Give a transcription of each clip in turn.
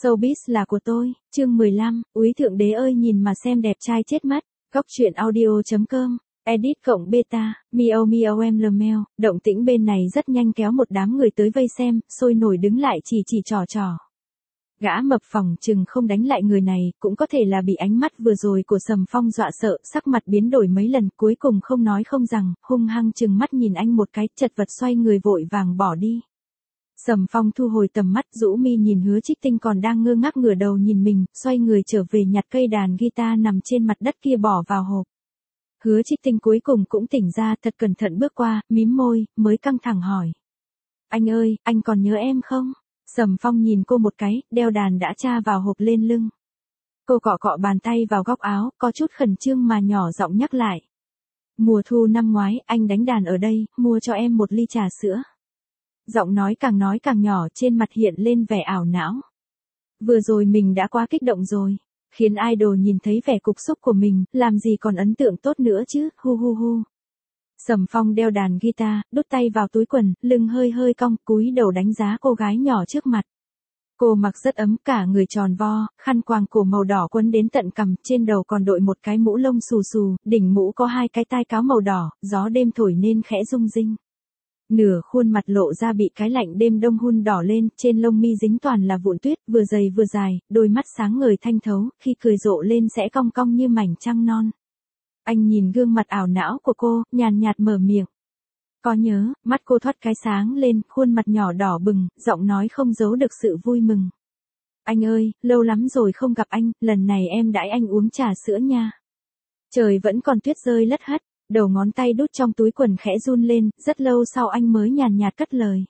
Showbiz là của tôi, chương 15, úy thượng đế ơi nhìn mà xem đẹp trai chết mắt, góc truyện audio.com, edit cộng beta, miao miao em lmel, động tĩnh bên này rất nhanh kéo một đám người tới vây xem, sôi nổi đứng lại chỉ trò trò. Gã mập phòng chừng không đánh lại người này, cũng có thể là bị ánh mắt vừa rồi của Sầm Phong dọa sợ, sắc mặt biến đổi mấy lần, cuối cùng không nói không rằng, hung hăng chừng mắt nhìn anh một cái, chật vật xoay người vội vàng bỏ đi. Sầm Phong thu hồi tầm mắt, rũ mi nhìn Hứa Trích Tinh còn đang ngơ ngác ngửa đầu nhìn mình, xoay người trở về nhặt cây đàn guitar nằm trên mặt đất kia bỏ vào hộp. Hứa Trích Tinh cuối cùng cũng tỉnh ra, thật cẩn thận bước qua, mím môi, mới căng thẳng hỏi. Anh ơi, anh còn nhớ em không? Sầm Phong nhìn cô một cái, đeo đàn đã tra vào hộp lên lưng. Cô cọ cọ bàn tay vào góc áo, có chút khẩn trương mà nhỏ giọng nhắc lại. Mùa thu năm ngoái, anh đánh đàn ở đây, mua cho em một ly trà sữa. Giọng nói càng nhỏ, trên mặt hiện lên vẻ ảo não. Vừa rồi mình đã quá kích động rồi, khiến idol nhìn thấy vẻ cục xúc của mình, làm gì còn ấn tượng tốt nữa chứ, hu hu hu. Sầm Phong đeo đàn guitar, đút tay vào túi quần, lưng hơi cong, cúi đầu đánh giá cô gái nhỏ trước mặt. Cô mặc rất ấm, cả người tròn vo, khăn quàng cổ màu đỏ quấn đến tận cằm, trên đầu còn đội một cái mũ lông xù xù, đỉnh mũ có hai cái tai cáo màu đỏ, gió đêm thổi nên khẽ rung rinh. Nửa khuôn mặt lộ ra bị cái lạnh đêm đông hun đỏ lên, trên lông mi dính toàn là vụn tuyết, vừa dày vừa dài, đôi mắt sáng ngời thanh thấu, khi cười rộ lên sẽ cong cong như mảnh trăng non. Anh nhìn gương mặt ảo não của cô, nhàn nhạt mở miệng. Có nhớ, mắt cô thoát cái sáng lên, khuôn mặt nhỏ đỏ bừng, giọng nói không giấu được sự vui mừng. Anh ơi, lâu lắm rồi không gặp anh, lần này em đãi anh uống trà sữa nha. Trời vẫn còn tuyết rơi lất hất, đầu ngón tay đút trong túi quần khẽ run lên, rất lâu sau anh mới nhàn nhạt cất lời.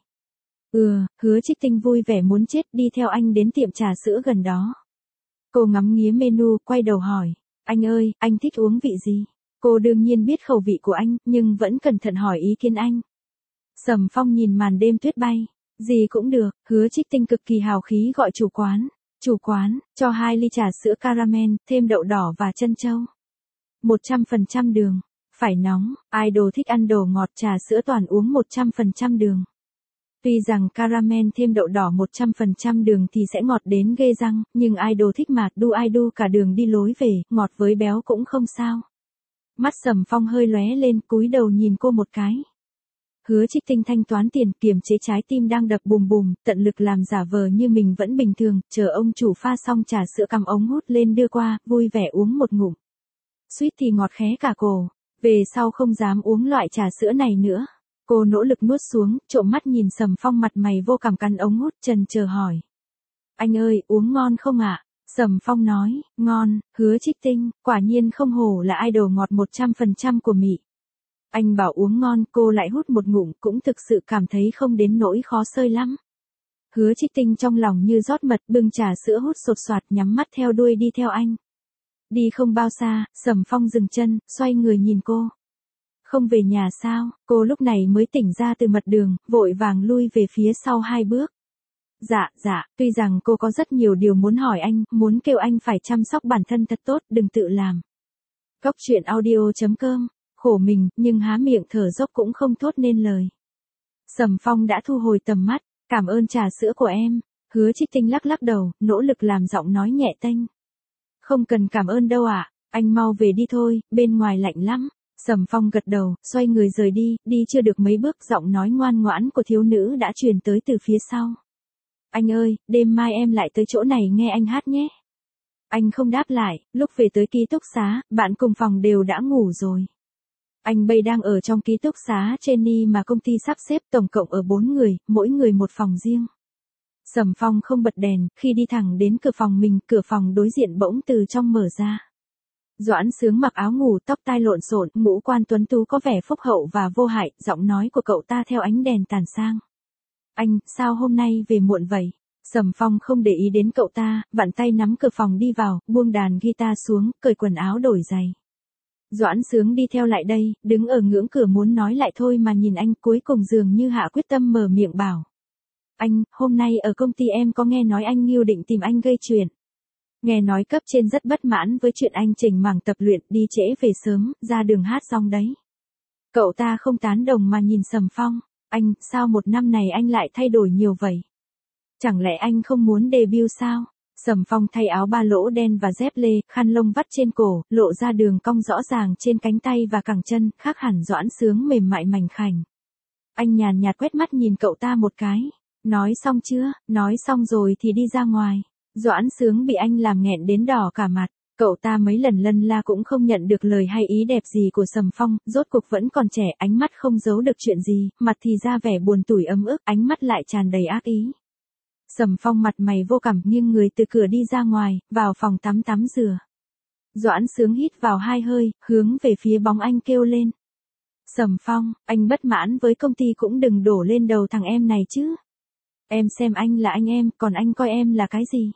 Hứa Trích Tinh vui vẻ muốn chết, đi theo anh đến tiệm trà sữa gần đó. Cô ngắm nghía menu, quay đầu hỏi. Anh ơi, anh thích uống vị gì? Cô đương nhiên biết khẩu vị của anh, nhưng vẫn cẩn thận hỏi ý kiến anh. Sầm Phong nhìn màn đêm tuyết bay. Gì cũng được, Hứa Trích Tinh cực kỳ hào khí gọi chủ quán. Chủ quán, cho 2 ly trà sữa caramel, thêm đậu đỏ và trân châu. 100% đường. Phải nóng, idol thích ăn đồ ngọt, trà sữa toàn uống 100% đường. Tuy rằng caramel thêm đậu đỏ 100% đường thì sẽ ngọt đến ghê răng, nhưng idol thích mà, đu cả đường đi lối về, ngọt với béo cũng không sao. Mắt Sầm Phong hơi lóe lên, cúi đầu nhìn cô một cái. Hứa Trích Tinh thanh toán tiền, kiềm chế trái tim đang đập bùm bùm, tận lực làm giả vờ như mình vẫn bình thường, chờ ông chủ pha xong trà sữa cầm ống hút lên đưa qua, vui vẻ uống một ngụm. Suýt thì ngọt khé cả cổ, về sau không dám uống loại trà sữa này nữa. Cô nỗ lực nuốt xuống, trộm mắt nhìn Sầm Phong mặt mày vô cảm cắn ống hút, chần chờ hỏi. Anh ơi, uống ngon không ạ? Sầm Phong nói, ngon. Hứa Trích Tinh, quả nhiên không hổ là idol ngọt 100% của Mỹ. Anh bảo uống ngon, cô lại hút một ngụm, cũng thực sự cảm thấy không đến nỗi khó sơi lắm. Hứa Trích Tinh trong lòng như rót mật, bưng trà sữa hút sột soạt, nhắm mắt theo đuôi đi theo anh. Đi không bao xa, Sầm Phong dừng chân, xoay người nhìn cô. Không về nhà sao? Cô lúc này mới tỉnh ra từ mật đường, vội vàng lui về phía sau 2 bước. Dạ, tuy rằng cô có rất nhiều điều muốn hỏi anh, muốn kêu anh phải chăm sóc bản thân thật tốt, đừng tự làm. Góc truyện audio.com, khổ mình, nhưng há miệng thở dốc cũng không thốt nên lời. Sầm Phong đã thu hồi tầm mắt, cảm ơn trà sữa của em. Hứa Trích Tinh lắc đầu, nỗ lực làm giọng nói nhẹ tênh. Không cần cảm ơn đâu ạ, anh mau về đi thôi, bên ngoài lạnh lắm. Sầm Phong gật đầu, xoay người rời đi chưa được mấy bước giọng nói ngoan ngoãn của thiếu nữ đã truyền tới từ phía sau. Anh ơi, đêm mai em lại tới chỗ này nghe anh hát nhé. Anh không đáp lại, lúc về tới ký túc xá, bạn cùng phòng đều đã ngủ rồi. Anh bây đang ở trong ký túc xá Jenny mà công ty sắp xếp tổng cộng ở 4 người, mỗi người một phòng riêng. Sầm Phong không bật đèn, khi đi thẳng đến cửa phòng mình, cửa phòng đối diện bỗng từ trong mở ra. Doãn Sướng mặc áo ngủ, tóc tai lộn xộn, ngũ quan tuấn tú có vẻ phúc hậu và vô hại, giọng nói của cậu ta theo ánh đèn tàn sang. Anh, sao hôm nay về muộn vậy? Sầm Phong không để ý đến cậu ta, vặn tay nắm cửa phòng đi vào, buông đàn guitar xuống, cởi quần áo đổi giày. Doãn Sướng đi theo lại đây, đứng ở ngưỡng cửa muốn nói lại thôi mà nhìn anh, cuối cùng dường như hạ quyết tâm mở miệng bảo. Anh, hôm nay ở công ty em có nghe nói anh Ngưu định tìm anh gây chuyện. Nghe nói cấp trên rất bất mãn với chuyện anh chỉnh mảng tập luyện, đi trễ về sớm, ra đường hát xong đấy. Cậu ta không tán đồng mà nhìn Sầm Phong. Anh, sao một năm này anh lại thay đổi nhiều vậy? Chẳng lẽ anh không muốn debut sao? Sầm Phong thay áo ba lỗ đen và dép lê, khăn lông vắt trên cổ, lộ ra đường cong rõ ràng trên cánh tay và cẳng chân, khác hẳn Doãn Sướng mềm mại mảnh khảnh. Anh nhàn nhạt quét mắt nhìn cậu ta một cái. Nói xong chưa? Nói xong rồi thì đi ra ngoài. Doãn Sướng bị anh làm nghẹn đến đỏ cả mặt. Cậu ta mấy lần lân la cũng không nhận được lời hay ý đẹp gì của Sầm Phong, rốt cuộc vẫn còn trẻ, ánh mắt không giấu được chuyện gì, mặt thì ra vẻ buồn tủi ấm ức, ánh mắt lại tràn đầy ác ý. Sầm Phong mặt mày vô cảm nghiêng người từ cửa đi ra ngoài, vào phòng tắm tắm rửa. Doãn Sướng hít vào 2 hơi, hướng về phía bóng anh kêu lên. Sầm Phong, anh bất mãn với công ty cũng đừng đổ lên đầu thằng em này chứ. Em xem anh là anh em, còn anh coi em là cái gì?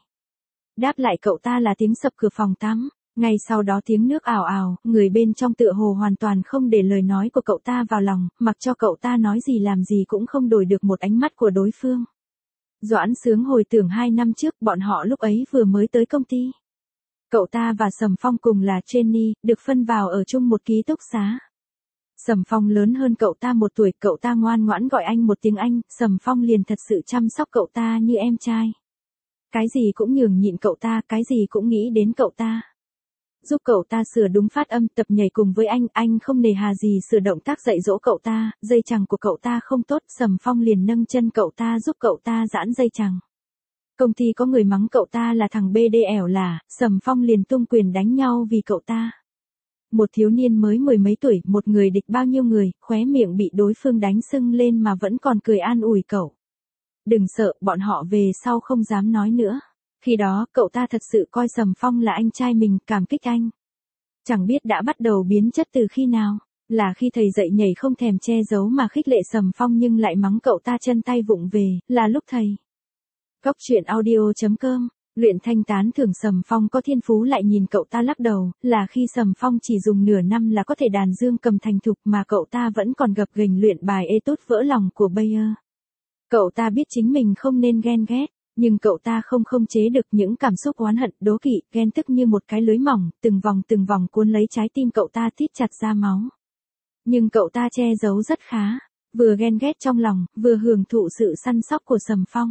Đáp lại cậu ta là tiếng sập cửa phòng tắm. Ngay sau đó tiếng nước ào ào, người bên trong tựa hồ hoàn toàn không để lời nói của cậu ta vào lòng, mặc cho cậu ta nói gì làm gì cũng không đổi được một ánh mắt của đối phương. Doãn Sướng hồi tưởng 2 năm trước, bọn họ lúc ấy vừa mới tới công ty. Cậu ta và Sầm Phong cùng là trainee, được phân vào ở chung một ký túc xá. Sầm Phong lớn hơn cậu ta 1 tuổi, cậu ta ngoan ngoãn gọi anh một tiếng anh, Sầm Phong liền thật sự chăm sóc cậu ta như em trai. Cái gì cũng nhường nhịn cậu ta, cái gì cũng nghĩ đến cậu ta. Giúp cậu ta sửa đúng phát âm, tập nhảy cùng với anh không nề hà gì sửa động tác dạy dỗ cậu ta, dây chằng của cậu ta không tốt, Sầm Phong liền nâng chân cậu ta giúp cậu ta giãn dây chằng. Công ty có người mắng cậu ta là thằng BD ẻo lả, Sầm Phong liền tung quyền đánh nhau vì cậu ta. Một thiếu niên mới 10 mấy tuổi, một người địch bao nhiêu người, khóe miệng bị đối phương đánh sưng lên mà vẫn còn cười an ủi cậu. Đừng sợ, bọn họ về sau không dám nói nữa. Khi đó, cậu ta thật sự coi Sầm Phong là anh trai mình, cảm kích anh. Chẳng biết đã bắt đầu biến chất từ khi nào, là khi thầy dạy nhảy không thèm che giấu mà khích lệ Sầm Phong nhưng lại mắng cậu ta chân tay vụng về, là lúc thầy. Góc truyện audio.com, Luyện Thanh tán thưởng Sầm Phong có thiên phú lại nhìn cậu ta lắc đầu, là khi Sầm Phong chỉ dùng nửa năm là có thể đàn dương cầm thành thục mà cậu ta vẫn còn gập ghềnh luyện bài Etude vỡ lòng của Bayer. Cậu ta biết chính mình không nên ghen ghét, nhưng cậu ta không chế được những cảm xúc oán hận, đố kỵ, ghen tức như một cái lưới mỏng, từng vòng cuốn lấy trái tim cậu ta thít chặt ra máu. Nhưng cậu ta che giấu rất khá, vừa ghen ghét trong lòng, vừa hưởng thụ sự săn sóc của Sầm Phong.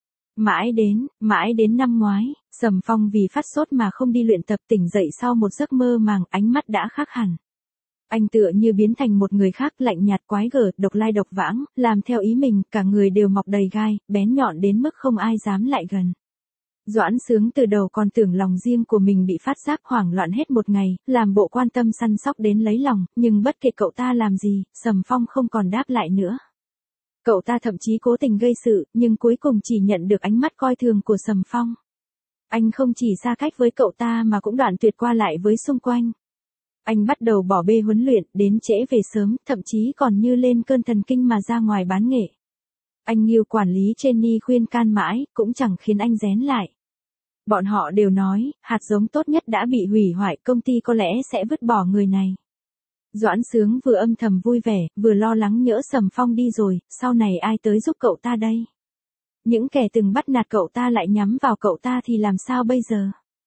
Mãi đến năm ngoái, Sầm Phong vì phát sốt mà không đi luyện tập, tỉnh dậy sau một giấc mơ màng, ánh mắt đã khác hẳn. Anh tựa như biến thành một người khác, lạnh nhạt quái gở, độc lai độc vãng, làm theo ý mình, cả người đều mọc đầy gai, bén nhọn đến mức không ai dám lại gần. Doãn Sướng từ đầu còn tưởng lòng riêng của mình bị phát giác, hoảng loạn hết một ngày, làm bộ quan tâm săn sóc đến lấy lòng, nhưng bất kể cậu ta làm gì, Sầm Phong không còn đáp lại nữa. Cậu ta thậm chí cố tình gây sự, nhưng cuối cùng chỉ nhận được ánh mắt coi thường của Sầm Phong. Anh không chỉ xa cách với cậu ta mà cũng đoạn tuyệt qua lại với xung quanh. Anh bắt đầu bỏ bê huấn luyện, đến trễ về sớm, thậm chí còn như lên cơn thần kinh mà ra ngoài bán nghệ. Anh Nghiêu quản lý trainee khuyên can mãi, cũng chẳng khiến anh rén lại. Bọn họ đều nói, hạt giống tốt nhất đã bị hủy hoại, công ty có lẽ sẽ vứt bỏ người này. Doãn Sướng vừa âm thầm vui vẻ, vừa lo lắng nhỡ Sầm Phong đi rồi, sau này ai tới giúp cậu ta đây? Những kẻ từng bắt nạt cậu ta lại nhắm vào cậu ta thì làm sao bây giờ?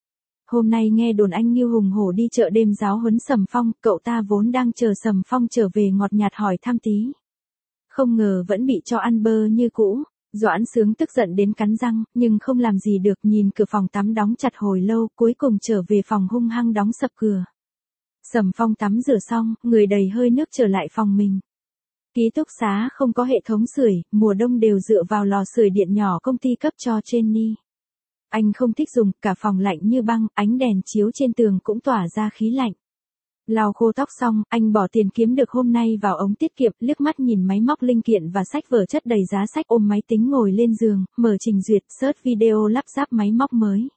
Hôm nay nghe đồn anh Nghiêu hùng hổ đi chợ đêm giáo huấn Sầm Phong, cậu ta vốn đang chờ Sầm Phong trở về ngọt nhạt hỏi thăm tí. Không ngờ vẫn bị cho ăn bơ như cũ. Doãn Sướng tức giận đến cắn răng, nhưng không làm gì được, nhìn cửa phòng tắm đóng chặt hồi lâu, cuối cùng trở về phòng hung hăng đóng sập cửa. Sầm Phong tắm rửa xong, người đầy hơi nước trở lại phòng mình. Ký túc xá không có hệ thống sưởi, mùa đông đều dựa vào lò sưởi điện nhỏ công ty cấp cho trainee. Anh không thích dùng, cả phòng lạnh như băng, ánh đèn chiếu trên tường cũng tỏa ra khí lạnh. Lau khô tóc xong, anh bỏ tiền kiếm được hôm nay vào ống tiết kiệm, liếc mắt nhìn máy móc linh kiện và sách vở chất đầy giá sách, ôm máy tính ngồi lên giường, mở trình duyệt, search video lắp ráp máy móc mới.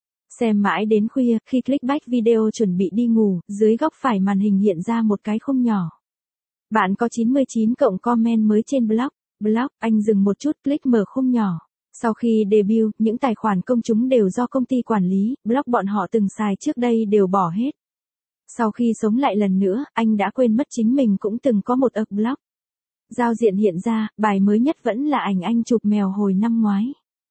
Xem mãi đến khuya, khi clickbait video chuẩn bị đi ngủ, dưới góc phải màn hình hiện ra một cái khung nhỏ. Bạn có 99 cộng comment mới trên blog, anh dừng một chút, click mở khung nhỏ. Sau khi debut, những tài khoản công chúng đều do công ty quản lý, blog bọn họ từng xài trước đây đều bỏ hết. Sau khi sống lại lần nữa, anh đã quên mất chính mình cũng từng có một blog. Giao diện hiện ra, bài mới nhất vẫn là ảnh anh chụp mèo hồi năm ngoái.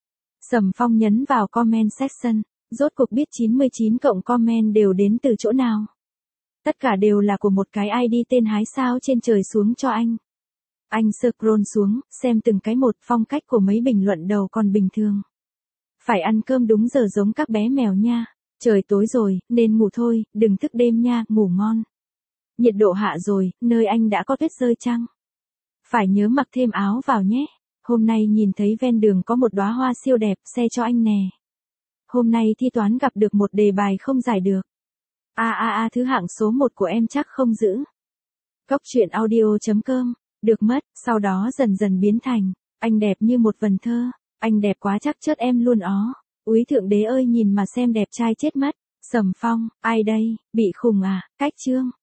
Sầm Phong nhấn vào comment section, rốt cuộc biết 99 cộng comment đều đến từ chỗ nào. Tất cả đều là của một cái ID tên hái sao trên trời xuống cho anh. Anh scroll xuống, xem từng cái một, phong cách của mấy bình luận đầu còn bình thường. Phải ăn cơm đúng giờ giống các bé mèo nha. Trời tối rồi, nên ngủ thôi, đừng thức đêm nha, ngủ ngon. Nhiệt độ hạ rồi, nơi anh đã có tuyết rơi chăng? Phải nhớ mặc thêm áo vào nhé. Hôm nay nhìn thấy ven đường có một đóa hoa siêu đẹp, xe cho anh nè. Hôm nay thi toán gặp được một đề bài không giải được. Thứ hạng số 1 của em chắc không giữ. Cóc truyện audio.com. Được mất, sau đó dần dần biến thành. Anh đẹp như một vần thơ. Anh đẹp quá chắc chớt em luôn ó. Úy thượng đế ơi nhìn mà xem đẹp trai chết mất. Sầm Phong, ai đây, bị khùng à, cách chương.